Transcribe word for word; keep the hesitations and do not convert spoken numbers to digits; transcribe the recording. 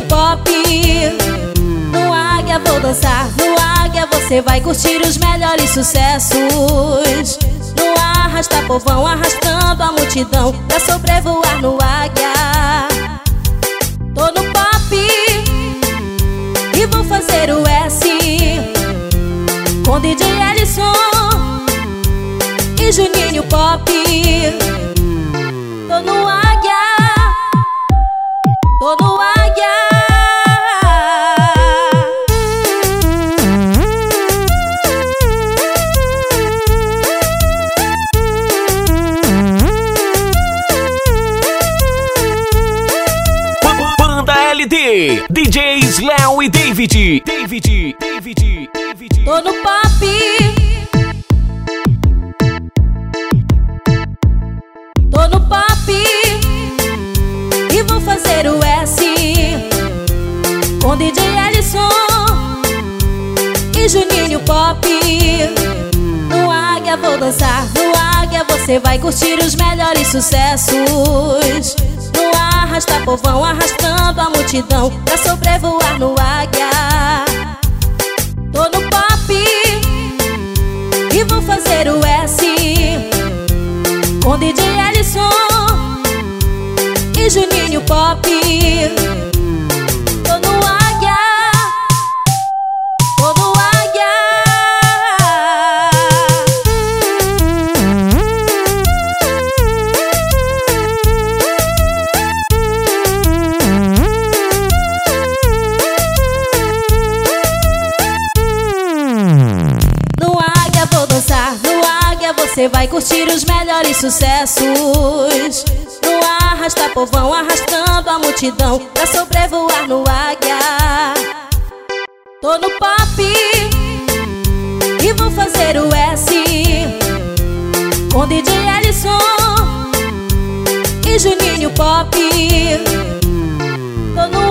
Pop. No Águia vou dançar, no Águia você vai curtir os melhores sucessos. No Arrasta Povão, arrastando a multidão pra sobrevoar no Águia. Tô no Pop e vou fazer o S com D J Ellison e Juninho Pop. Tô no Águia, tô no Águia. Banda L D, D Js Léo e David. David, David, David. Tô no Pop, tô no Pop e vou fazer o S com D J Ellison e Juninho Pop. No Águia vou dançar, no Águia você vai curtir os melhores sucessos. No Arrasta Povão, arrastando a multidão pra sobrevoar no Águia. Tô no Pop e vou fazer o S com D J Ellison e Juninho Pop. Tô no Águia, tô no Águia. No Águia vou dançar, no Águia você vai curtir os melhores sucessos. No Arrasta Povão, arrastando a multidão pra sobrevoar no Águia. Tô no Pop e vou fazer o S com D J Ellison e Juninho Pop. Tô no